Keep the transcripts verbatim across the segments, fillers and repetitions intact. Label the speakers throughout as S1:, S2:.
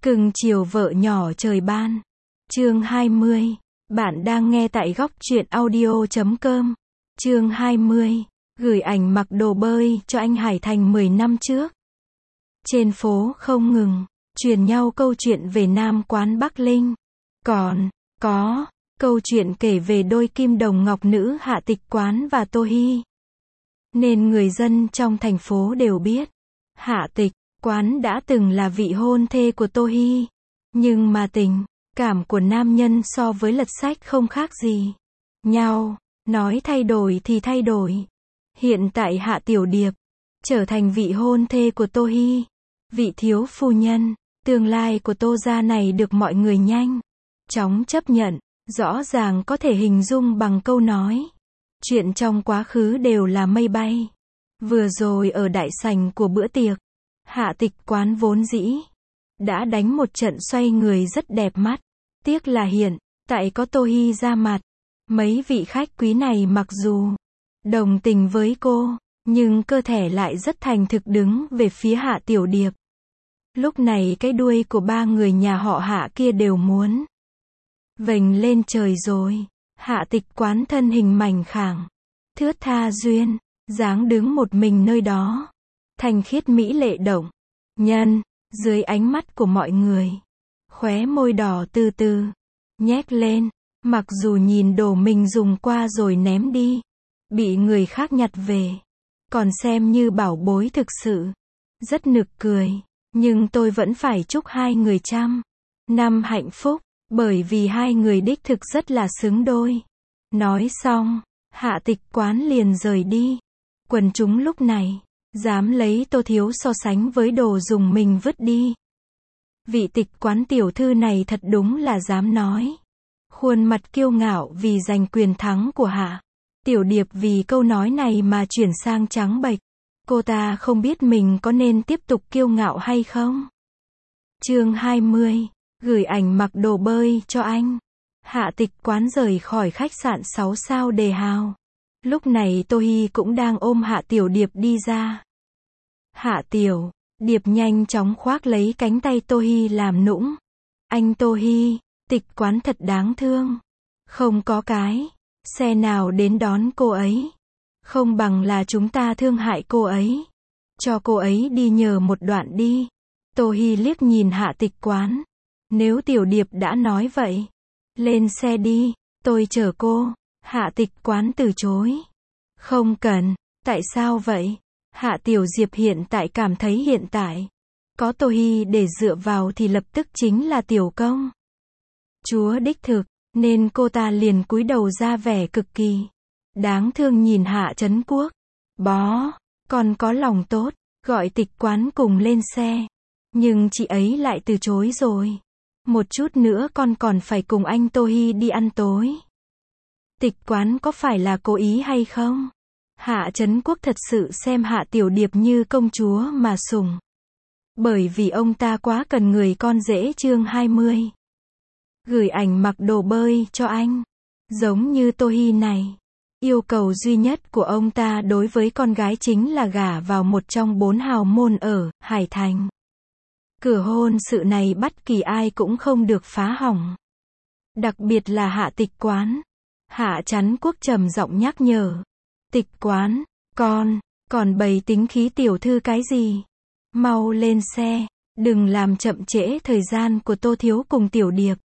S1: Cưng chiều vợ nhỏ trời ban. Chương hai mươi. Bạn đang nghe tại góc truyện audio chấm com. Chương hai mươi. Gửi ảnh mặc đồ bơi cho anh Hải Thành mười năm trước. Trên phố không ngừng truyền nhau câu chuyện về Nam quán Bắc Linh. Còn có câu chuyện kể về đôi kim đồng ngọc nữ Hạ Tịch Quán và Tô Hi. Nên người dân trong thành phố đều biết Hạ Tịch Quán đã từng là vị hôn thê của Tô Hi. Nhưng mà tình cảm của nam nhân so với lật sách không khác gì nhau. Nói thay đổi thì thay đổi. Hiện tại Hạ Tiểu Điệp trở thành vị hôn thê của Tô Hi, vị thiếu phu nhân tương lai của Tô gia này được mọi người nhanh chóng chấp nhận. Rõ ràng có thể hình dung bằng câu nói chuyện trong quá khứ đều là mây bay. Vừa rồi ở đại sảnh của bữa tiệc, Hạ Tịch Quán vốn dĩ đã đánh một trận xoay người rất đẹp mắt. Tiếc là hiện tại có Tô Hi ra mặt. Mấy vị khách quý này mặc dù đồng tình với cô, nhưng cơ thể lại rất thành thực đứng về phía Hạ Tiểu Điệp. Lúc này cái đuôi của ba người nhà họ Hạ kia đều muốn vểnh lên trời rồi. Hạ Tịch Quán thân hình mảnh khảnh, thướt tha duyên dáng đứng một mình nơi đó, thanh khiết mỹ lệ động nhân. Dưới ánh mắt của mọi người, khóe môi đỏ từ từ nhếch lên. Mặc dù nhìn đồ mình dùng qua rồi ném đi, bị người khác nhặt về, còn xem như bảo bối thực sự, rất nực cười. Nhưng tôi vẫn phải chúc hai người trăm năm hạnh phúc, bởi vì hai người đích thực rất là xứng đôi. Nói xong, Hạ Tịch Quán liền rời đi. Quần chúng lúc này dám lấy Tô thiếu so sánh với đồ dùng mình vứt đi. Vị Tịch Quán tiểu thư này thật đúng là dám nói. Khuôn mặt kiêu ngạo vì giành quyền thắng của Hạ Tiểu Điệp vì câu nói này mà chuyển sang trắng bệch. Cô ta không biết mình có nên tiếp tục kiêu ngạo hay không. Chương hai mươi. Gửi ảnh mặc đồ bơi cho anh. Hạ Tịch Quán rời khỏi khách sạn sáu sao Đề Hào. Lúc này Tô Hi cũng đang ôm Hạ Tiểu Điệp đi ra. Hạ Tiểu Điệp nhanh chóng khoác lấy cánh tay Tô Hi làm nũng. Anh Tô Hi, Tịch Quán thật đáng thương. Không có cái xe nào đến đón cô ấy. Không bằng là chúng ta thương hại cô ấy. Cho cô ấy đi nhờ một đoạn đi. Tô Hi liếc nhìn Hạ Tịch Quán. Nếu Tiểu Điệp đã nói vậy, lên xe đi, tôi chở cô. Hạ Tịch Quán từ chối. Không cần. Tại sao vậy? Hạ Tiểu Diệp hiện tại cảm thấy hiện tại có Tô Hi để dựa vào thì lập tức chính là tiểu công chúa đích thực, nên cô ta liền cúi đầu ra vẻ cực kỳ đáng thương nhìn Hạ Trấn Quốc. Bó, còn có lòng tốt, gọi Tịch Quán cùng lên xe. Nhưng chị ấy lại từ chối rồi. Một chút nữa con còn phải cùng anh Tô Hi đi ăn tối. Tịch Quán có phải là cố ý hay không? Hạ Trấn Quốc thật sự xem Hạ Tiểu Điệp như công chúa mà sủng. Bởi vì ông ta quá cần người con rể. Chương hai mươi. Gửi ảnh mặc đồ bơi cho anh. Giống như Tô Hi này, yêu cầu duy nhất của ông ta đối với con gái chính là gả vào một trong bốn hào môn ở Hải Thành. Cửa hôn sự này bất kỳ ai cũng không được phá hỏng. Đặc biệt là Hạ Tịch Quán. Hạ Trấn Quốc trầm giọng nhắc nhở. Tịch Quán, con, còn bày tính khí tiểu thư cái gì? Mau lên xe, đừng làm chậm trễ thời gian của Tô thiếu cùng Tiểu Điệp.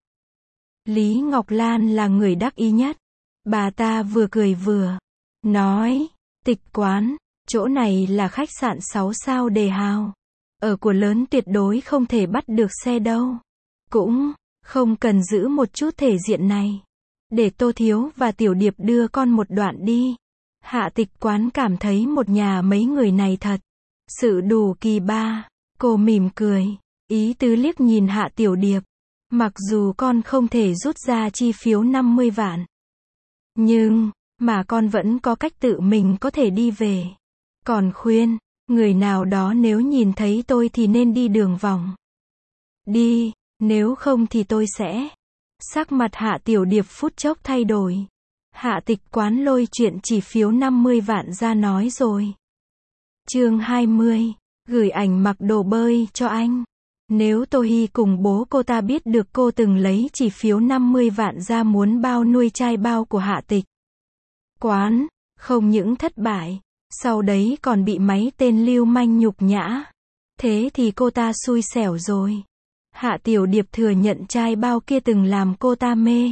S1: Lý Ngọc Lan là người đắc ý nhất. Bà ta vừa cười vừa nói, Tịch Quán, chỗ này là khách sạn sáu sao Đề Hào. Ở của lớn tuyệt đối không thể bắt được xe đâu. Cũng không cần giữ một chút thể diện này. Để Tô thiếu và Tiểu Điệp đưa con một đoạn đi. Hạ Tịch Quán cảm thấy một nhà mấy người này thật sự đủ kỳ ba. Cô mỉm cười, ý tứ liếc nhìn Hạ Tiểu Điệp. Mặc dù con không thể rút ra chi phiếu năm mươi vạn, nhưng mà con vẫn có cách tự mình có thể đi về. Còn khuyên người nào đó nếu nhìn thấy tôi thì nên đi đường vòng đi, nếu không thì tôi sẽ. Sắc mặt Hạ Tiểu Điệp phút chốc thay đổi. Hạ Tịch Quán lôi chuyện chỉ phiếu năm mươi vạn ra nói rồi. Chương hai mươi. Gửi ảnh mặc đồ bơi cho anh. Nếu Tô Hi cùng bố cô ta biết được cô từng lấy chỉ phiếu năm mươi vạn ra muốn bao nuôi trai bao của Hạ Tịch Quán, không những thất bại, sau đấy còn bị mấy tên lưu manh nhục nhã. Thế thì cô ta xui xẻo rồi. Hạ Tiểu Điệp thừa nhận trai bao kia từng làm cô ta mê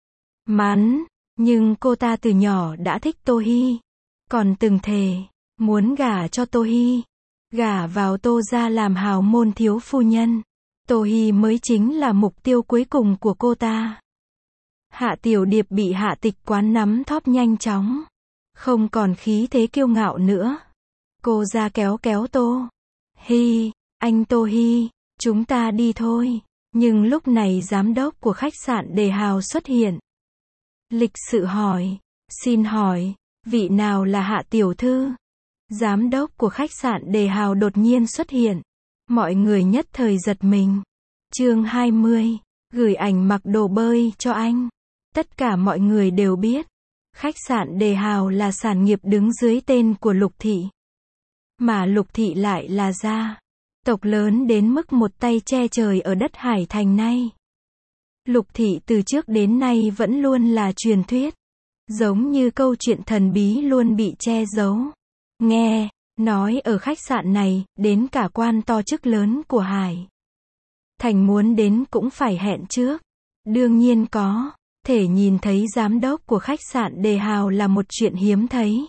S1: mắn, nhưng cô ta từ nhỏ đã thích Tô Hi, còn từng thề muốn gả cho Tô Hi, gả vào Tô gia làm hào môn thiếu phu nhân. Tô Hi mới chính là mục tiêu cuối cùng của cô ta. Hạ Tiểu Điệp bị Hạ Tịch Quán nắm thóp nhanh chóng, không còn khí thế kiêu ngạo nữa. Cô ra kéo kéo Tô Hi, anh Tô Hi, chúng ta đi thôi. Nhưng lúc này giám đốc của khách sạn Đề Hào xuất hiện. Lịch sự hỏi, xin hỏi, vị nào là Hạ tiểu thư? Giám đốc của khách sạn Đề Hào đột nhiên xuất hiện. Mọi người nhất thời giật mình. Chương hai mươi, gửi ảnh mặc đồ bơi cho anh. Tất cả mọi người đều biết, khách sạn Đề Hào là sản nghiệp đứng dưới tên của Lục Thị. Mà Lục Thị lại là gia tộc lớn đến mức một tay che trời ở đất Hải Thành này. Lục Thị từ trước đến nay vẫn luôn là truyền thuyết, giống như câu chuyện thần bí luôn bị che giấu. Nghe nói ở khách sạn này, đến cả quan to chức lớn của Hải Thành muốn đến cũng phải hẹn trước. Đương nhiên có thể nhìn thấy giám đốc của khách sạn Đề Hào là một chuyện hiếm thấy.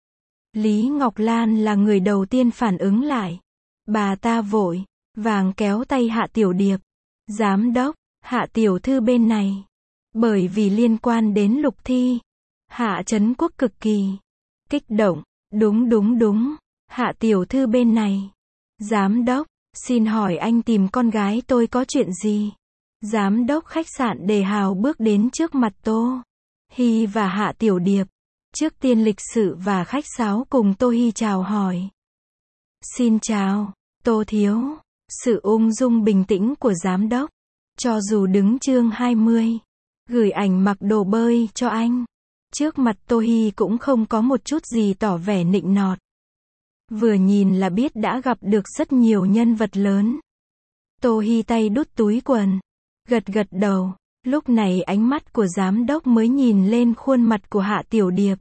S1: Lý Ngọc Lan là người đầu tiên phản ứng lại. Bà ta vội vàng kéo tay Hạ Tiểu Điệp. Giám đốc, Hạ tiểu thư bên này. Bởi vì liên quan đến Lục Thi, Hạ Trấn Quốc cực kỳ kích động. Đúng đúng đúng, Hạ tiểu thư bên này. Giám đốc, xin hỏi anh tìm con gái tôi có chuyện gì? Giám đốc khách sạn Đề Hào bước đến trước mặt Tô Hi và Hạ Tiểu Điệp. Trước tiên lịch sự và khách sáo cùng Tô Hi chào hỏi. Xin chào, Tô thiếu. Sự ung dung bình tĩnh của giám đốc. Cho dù đứng chương hai mươi, gửi ảnh mặc đồ bơi cho anh. Trước mặt Tô Hi cũng không có một chút gì tỏ vẻ nịnh nọt. Vừa nhìn là biết đã gặp được rất nhiều nhân vật lớn. Tô Hi tay đút túi quần, gật gật đầu. Lúc này ánh mắt của giám đốc mới nhìn lên khuôn mặt của Hạ Tiểu Điệp.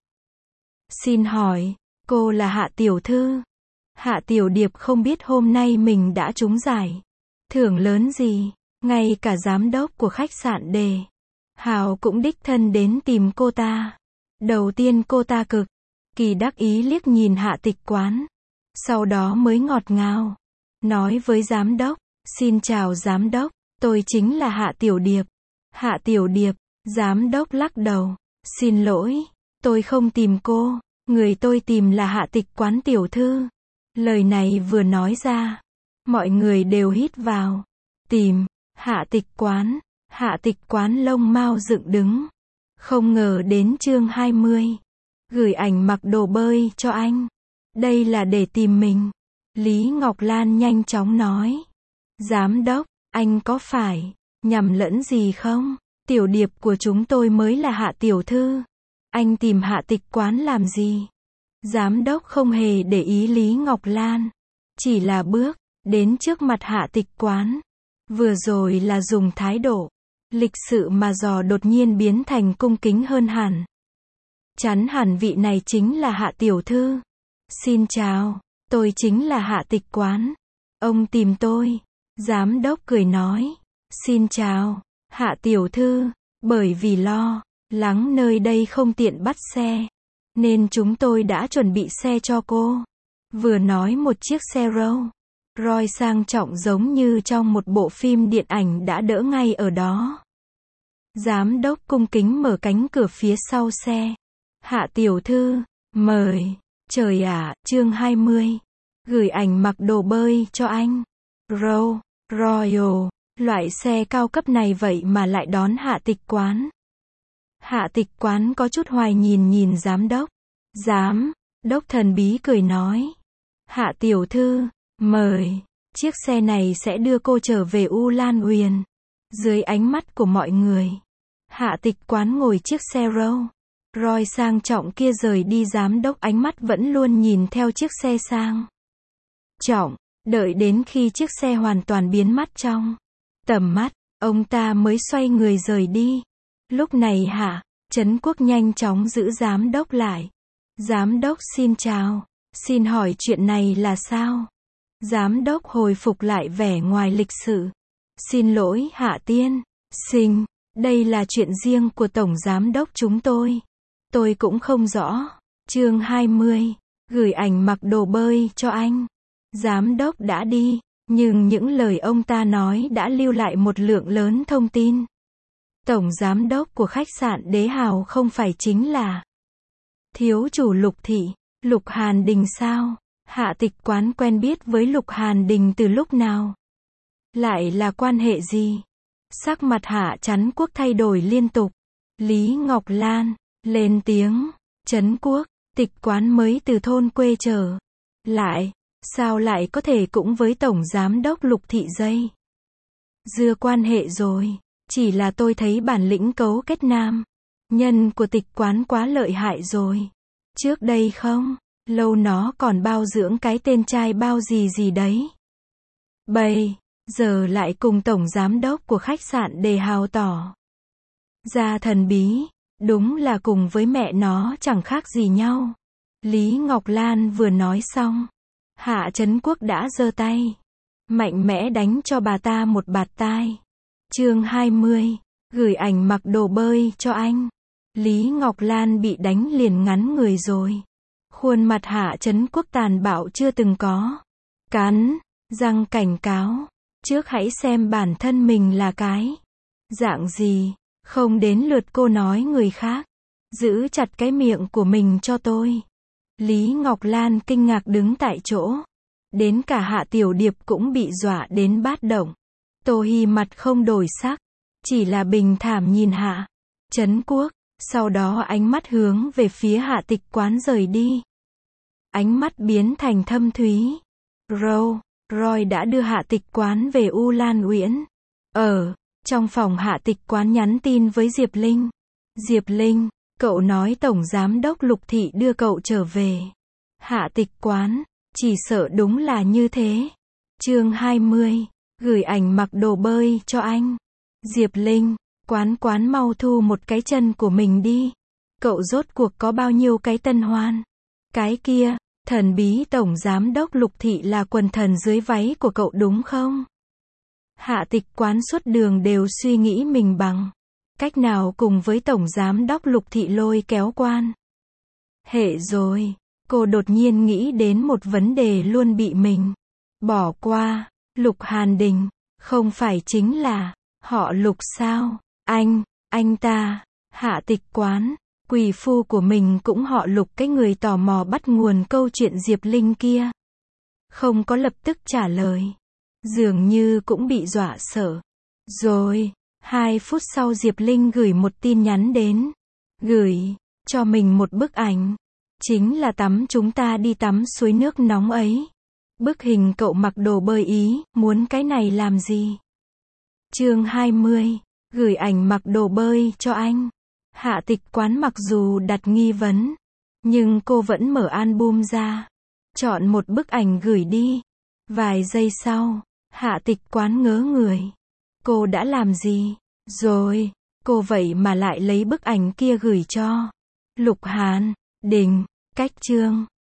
S1: Xin hỏi, cô là Hạ tiểu thư? Hạ Tiểu Điệp không biết hôm nay mình đã trúng giải thưởng lớn gì. Ngay cả giám đốc của khách sạn Đề Hào cũng đích thân đến tìm cô ta. Đầu tiên cô ta cực kỳ đắc ý liếc nhìn Hạ Tịch Quán, sau đó mới ngọt ngào nói với giám đốc, xin chào giám đốc, tôi chính là Hạ Tiểu Điệp. Hạ Tiểu Điệp, giám đốc lắc đầu, xin lỗi, tôi không tìm cô, người tôi tìm là Hạ Tịch Quán tiểu thư. Lời này vừa nói ra, mọi người đều hít vào. Tìm Hạ Tịch Quán. Hạ Tịch Quán lông mao dựng đứng. Không ngờ đến chương hai mươi, gửi ảnh mặc đồ bơi cho anh. Đây là để tìm mình. Lý Ngọc Lan nhanh chóng nói. Giám đốc, anh có phải nhầm lẫn gì không? Tiểu Điệp của chúng tôi mới là Hạ tiểu thư. Anh tìm Hạ Tịch Quán làm gì? Giám đốc không hề để ý Lý Ngọc Lan, chỉ là bước đến trước mặt Hạ Tịch Quán. Vừa rồi là dùng thái độ lịch sự mà dò đột nhiên biến thành cung kính hơn hẳn. Chắn hẳn vị này chính là Hạ tiểu thư. Xin chào, tôi chính là Hạ Tịch Quán. Ông tìm tôi. Giám đốc cười nói. Xin chào, Hạ tiểu thư. Bởi vì lo lắng nơi đây không tiện bắt xe, nên chúng tôi đã chuẩn bị xe cho cô. Vừa nói một chiếc xe Rolls Royce sang trọng giống như trong một bộ phim điện ảnh đã đỡ ngay ở đó. Giám đốc cung kính mở cánh cửa phía sau xe. Hạ tiểu thư, mời. Trời ạ, chương hai mươi. Gửi ảnh mặc đồ bơi cho anh. Rolls Royce, loại xe cao cấp này vậy mà lại đón Hạ Tịch Quán. Hạ Tịch Quán có chút hoài nhìn nhìn giám đốc. Giám đốc thần bí cười nói. Hạ tiểu thư, mời. Chiếc xe này sẽ đưa cô trở về U Lan Uyển. Dưới ánh mắt của mọi người, Hạ Tịch Quán ngồi chiếc xe Rolls Royce sang trọng kia rời đi. Giám đốc ánh mắt vẫn luôn nhìn theo chiếc xe sang trọng Đợi đến khi chiếc xe hoàn toàn biến mất trong tầm mắt, ông ta mới xoay người rời đi. Lúc này Hạ Trấn Quốc nhanh chóng giữ giám đốc lại. Giám đốc xin chào. Xin hỏi chuyện này là sao? Giám đốc hồi phục lại vẻ ngoài lịch sự. Xin lỗi Hạ tiên sinh, đây là chuyện riêng của tổng giám đốc chúng tôi. Tôi cũng không rõ. Chương hai mươi. Gửi ảnh mặc đồ bơi cho anh. Giám đốc đã đi, nhưng những lời ông ta nói đã lưu lại một lượng lớn thông tin. Tổng giám đốc của khách sạn Đế Hào không phải chính là thiếu chủ Lục Thị, Lục Hàn Đình sao? Hạ Tịch Quán quen biết với Lục Hàn Đình từ lúc nào? Lại là quan hệ gì? Sắc mặt Hạ Trấn Quốc thay đổi liên tục. Lý Ngọc Lan lên tiếng, Trấn Quốc, Tịch Quán mới từ thôn quê trở lại, sao lại có thể cũng với tổng giám đốc Lục Thị dây dưa quan hệ rồi? Chỉ là tôi thấy bản lĩnh cấu kết nam nhân của Tịch Quán quá lợi hại rồi. Trước đây không lâu nó còn bao dưỡng cái tên trai bao gì gì đấy. Bây giờ lại cùng tổng giám đốc của khách sạn Đề Hào tỏ ra thần bí, đúng là cùng với mẹ nó chẳng khác gì nhau. Lý Ngọc Lan vừa nói xong, Hạ Trấn Quốc đã giơ tay mạnh mẽ đánh cho bà ta một bạt tai. Chương hai mươi. Gửi ảnh mặc đồ bơi cho anh. Lý Ngọc Lan bị đánh liền ngắn người rồi. Khuôn mặt Hạ Trấn Quốc tàn bạo chưa từng có. Cắn răng cảnh cáo, trước hãy xem bản thân mình là cái dạng gì, không đến lượt cô nói người khác. Giữ chặt cái miệng của mình cho tôi. Lý Ngọc Lan kinh ngạc đứng tại chỗ. Đến cả Hạ Tiểu Điệp cũng bị dọa đến bát động. Tô Hi mặt không đổi sắc, chỉ là bình thản nhìn Hạ Trấn Quốc, sau đó ánh mắt hướng về phía Hạ Tịch Quán rời đi. Ánh mắt biến thành thâm thúy. Row, Roy đã đưa Hạ Tịch Quán về U Lan Uyển. Ở trong phòng Hạ Tịch Quán nhắn tin với Diệp Linh. Diệp Linh, cậu nói tổng giám đốc Lục Thị đưa cậu trở về. Hạ Tịch Quán, chỉ sợ đúng là như thế. Chương hai mươi. Gửi ảnh mặc đồ bơi cho anh. Diệp Linh, Quán Quán mau thu một cái chân của mình đi. Cậu rốt cuộc có bao nhiêu cái tân hoan? Cái kia, thần bí tổng giám đốc Lục Thị là quần thần dưới váy của cậu đúng không? Hạ Tịch Quán suốt đường đều suy nghĩ mình bằng cách nào cùng với tổng giám đốc Lục Thị lôi kéo quan hệ rồi. Cô đột nhiên nghĩ đến một vấn đề luôn bị mình bỏ qua. Lục Hàn Đình, không phải chính là họ Lục sao? Anh, anh ta, Hạ Tịch Quán, quỳ phu của mình cũng họ Lục. Cái người tò mò bắt nguồn câu chuyện Diệp Linh kia không có lập tức trả lời, dường như cũng bị dọa sợ. Rồi, hai phút sau Diệp Linh gửi một tin nhắn đến, gửi cho mình một bức ảnh, chính là tắm chúng ta đi tắm suối nước nóng ấy. Bức hình cậu mặc đồ bơi Ý, muốn cái này làm gì? Chương hai mươi. Gửi ảnh mặc đồ bơi cho anh. Hạ Tịch Quán mặc dù đặt nghi vấn, nhưng cô vẫn mở album ra, chọn một bức ảnh gửi đi. Vài giây sau, Hạ Tịch Quán ngớ người. Cô đã làm gì? Rồi, cô vậy mà lại lấy bức ảnh kia gửi cho Lục Hàn Đình. Cách chương